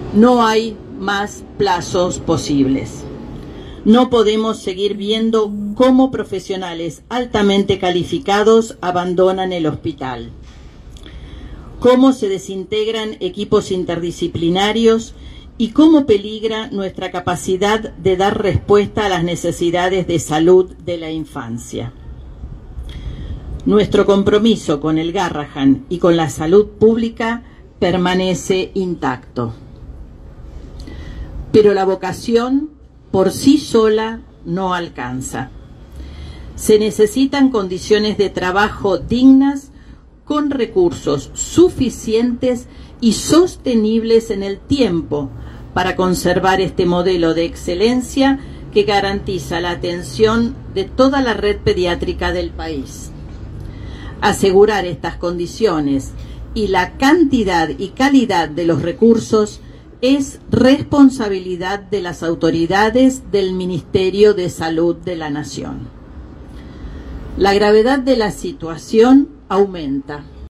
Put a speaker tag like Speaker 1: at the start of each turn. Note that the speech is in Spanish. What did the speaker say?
Speaker 1: No hay más plazos posibles. No podemos seguir viendo cómo profesionales altamente calificados abandonan el hospital, cómo se desintegran equipos interdisciplinarios y cómo peligra nuestra capacidad de dar respuesta a las necesidades de salud de la infancia. Nuestro compromiso con el Garrahan y con la salud pública permanece intacto. Pero la vocación por sí sola no alcanza. Se necesitan condiciones de trabajo dignas con recursos suficientes y sostenibles en el tiempo para conservar este modelo de excelencia que garantiza la atención de toda la red pediátrica del país. Asegurar estas condiciones y la cantidad y calidad de los recursos es responsabilidad de las autoridades del Ministerio de Salud de la Nación. La gravedad de la situación aumenta.